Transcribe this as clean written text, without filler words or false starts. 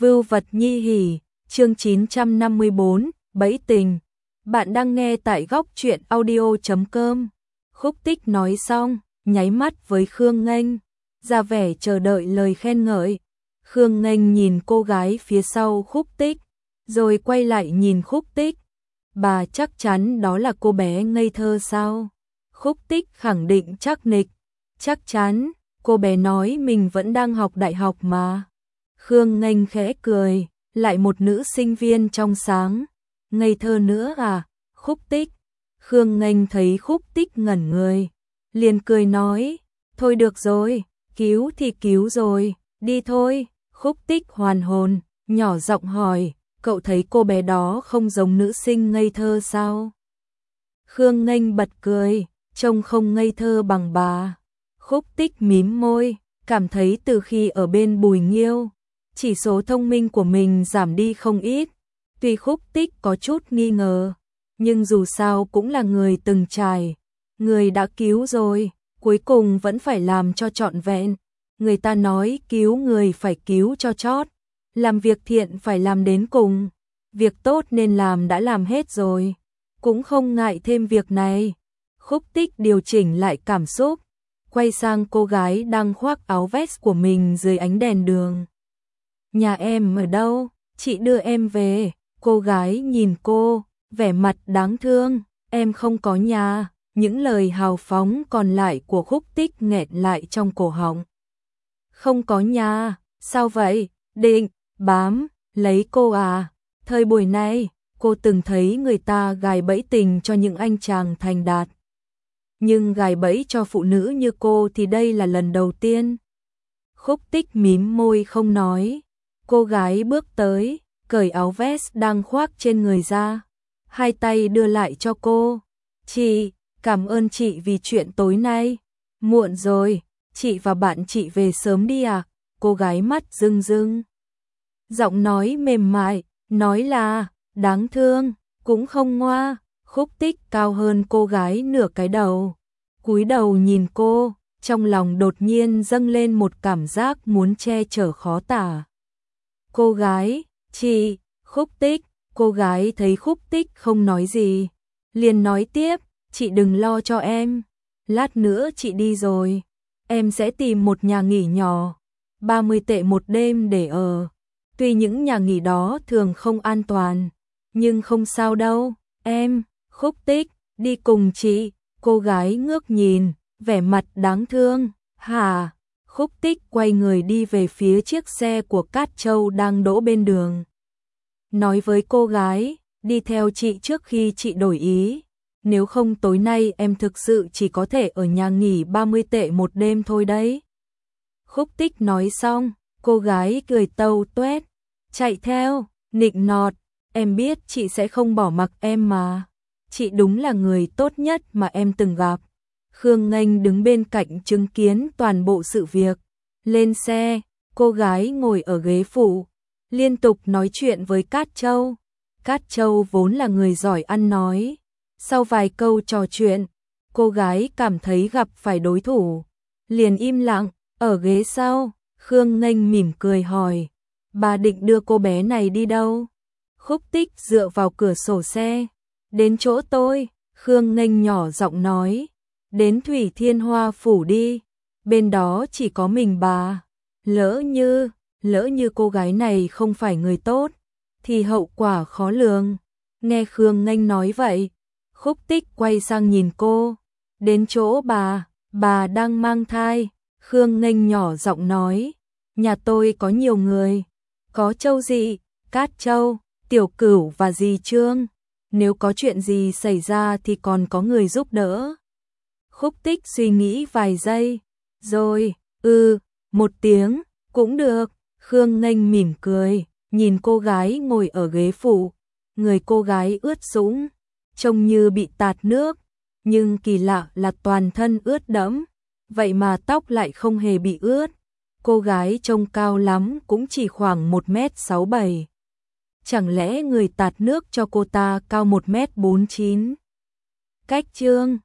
Vưu vật nhi hỉ, chương 954, bẫy tình. Bạn đang nghe tại góc truyện audio.com. Khúc Tích nói xong, nháy mắt với Khương Nghênh, ra vẻ chờ đợi lời khen ngợi. Khương Nghênh nhìn cô gái phía sau Khúc Tích, rồi quay lại nhìn Khúc Tích. Bà chắc chắn đó là cô bé ngây thơ sao? Khúc Tích khẳng định chắc nịch. Chắc chắn, cô bé nói mình vẫn đang học đại học mà. Khương Nghênh khẽ cười, lại một nữ sinh viên trong sáng. Ngây thơ nữa à? Khúc Tích. Khương Nghênh thấy Khúc Tích ngẩn người, liền cười nói, thôi được rồi, cứu thì cứu rồi, đi thôi. Khúc Tích hoàn hồn, nhỏ giọng hỏi, cậu thấy cô bé đó không giống nữ sinh ngây thơ sao? Khương Nghênh bật cười, trông không ngây thơ bằng bà. Khúc Tích mím môi, cảm thấy từ khi ở bên Bùi Nghiêu, chỉ số thông minh của mình giảm đi không ít. Tuy Khúc Tích có chút nghi ngờ, nhưng dù sao cũng là người từng trải, người đã cứu rồi, cuối cùng vẫn phải làm cho trọn vẹn. Người ta nói cứu người phải cứu cho chót, làm việc thiện phải làm đến cùng, việc tốt nên làm đã làm hết rồi, cũng không ngại thêm việc này. Khúc Tích điều chỉnh lại cảm xúc, quay sang cô gái đang khoác áo vest của mình dưới ánh đèn đường. Nhà em ở đâu? Chị đưa em về. Cô gái nhìn cô, vẻ mặt đáng thương. Em không có nhà. Những lời hào phóng còn lại của Khúc Tích nghẹn lại trong cổ họng. Không có nhà, sao vậy? Định bám lấy cô à? Thời buổi này, cô từng thấy người ta gài bẫy tình cho những anh chàng thành đạt, nhưng gài bẫy cho phụ nữ như cô thì đây là lần đầu tiên. Khúc Tích mím môi không nói. Cô gái bước tới, cởi áo vest đang khoác trên người ra, hai tay đưa lại cho cô. Chị, cảm ơn chị vì chuyện tối nay. Muộn rồi, chị và bạn chị về sớm đi à? Cô gái mắt rưng rưng, giọng nói mềm mại, nói là, đáng thương, cũng không ngoa. Khúc Tích cao hơn cô gái nửa cái đầu, cúi đầu nhìn cô, trong lòng đột nhiên dâng lên một cảm giác muốn che chở khó tả. Cô gái, chị, Khúc Tích. Cô gái thấy Khúc Tích không nói gì, liền nói tiếp, chị đừng lo cho em, lát nữa chị đi rồi, em sẽ tìm một nhà nghỉ nhỏ, 30 tệ một đêm để ở. Tuy những nhà nghỉ đó thường không an toàn, nhưng không sao đâu, em. Khúc Tích, đi cùng chị. Cô gái ngước nhìn, vẻ mặt đáng thương. Hả? Khúc Tích quay người đi về phía chiếc xe của Cát Châu đang đỗ bên đường. Nói với cô gái, đi theo chị trước khi chị đổi ý. Nếu không tối nay em thực sự chỉ có thể ở nhà nghỉ 30 tệ một đêm thôi đấy. Khúc Tích nói xong, cô gái cười tâu tuét, chạy theo, nịnh nọt, em biết chị sẽ không bỏ mặc em mà. Chị đúng là người tốt nhất mà em từng gặp. Khương Nghênh đứng bên cạnh chứng kiến toàn bộ sự việc. Lên xe, cô gái ngồi ở ghế phụ, liên tục nói chuyện với Cát Châu. Cát Châu vốn là người giỏi ăn nói. Sau vài câu trò chuyện, cô gái cảm thấy gặp phải đối thủ, liền im lặng. Ở ghế sau, Khương Nghênh mỉm cười hỏi, bà định đưa cô bé này đi đâu? Khúc Tích dựa vào cửa sổ xe, đến chỗ tôi. Khương Nghênh nhỏ giọng nói, đến Thủy Thiên Hoa Phủ đi, bên đó chỉ có mình bà. Lỡ như cô gái này không phải người tốt, thì hậu quả khó lường. Nghe Khương Nghênh nói vậy, Khúc Tích quay sang nhìn cô, đến chỗ bà đang mang thai. Khương Nghênh nhỏ giọng nói, nhà tôi có nhiều người, có Châu Dị, Cát Châu, Tiểu Cửu và dì Trương. Nếu có chuyện gì xảy ra thì còn có người giúp đỡ. Khúc Tích suy nghĩ vài giây, rồi, một tiếng, cũng được. Khương Nghênh mỉm cười, nhìn cô gái ngồi ở ghế phụ. Người cô gái ướt sũng, trông như bị tạt nước, nhưng kỳ lạ là toàn thân ướt đẫm, vậy mà tóc lại không hề bị ướt. Cô gái trông cao lắm cũng chỉ khoảng 1m67. Chẳng lẽ người tạt nước cho cô ta cao 1m49? Cách Trương,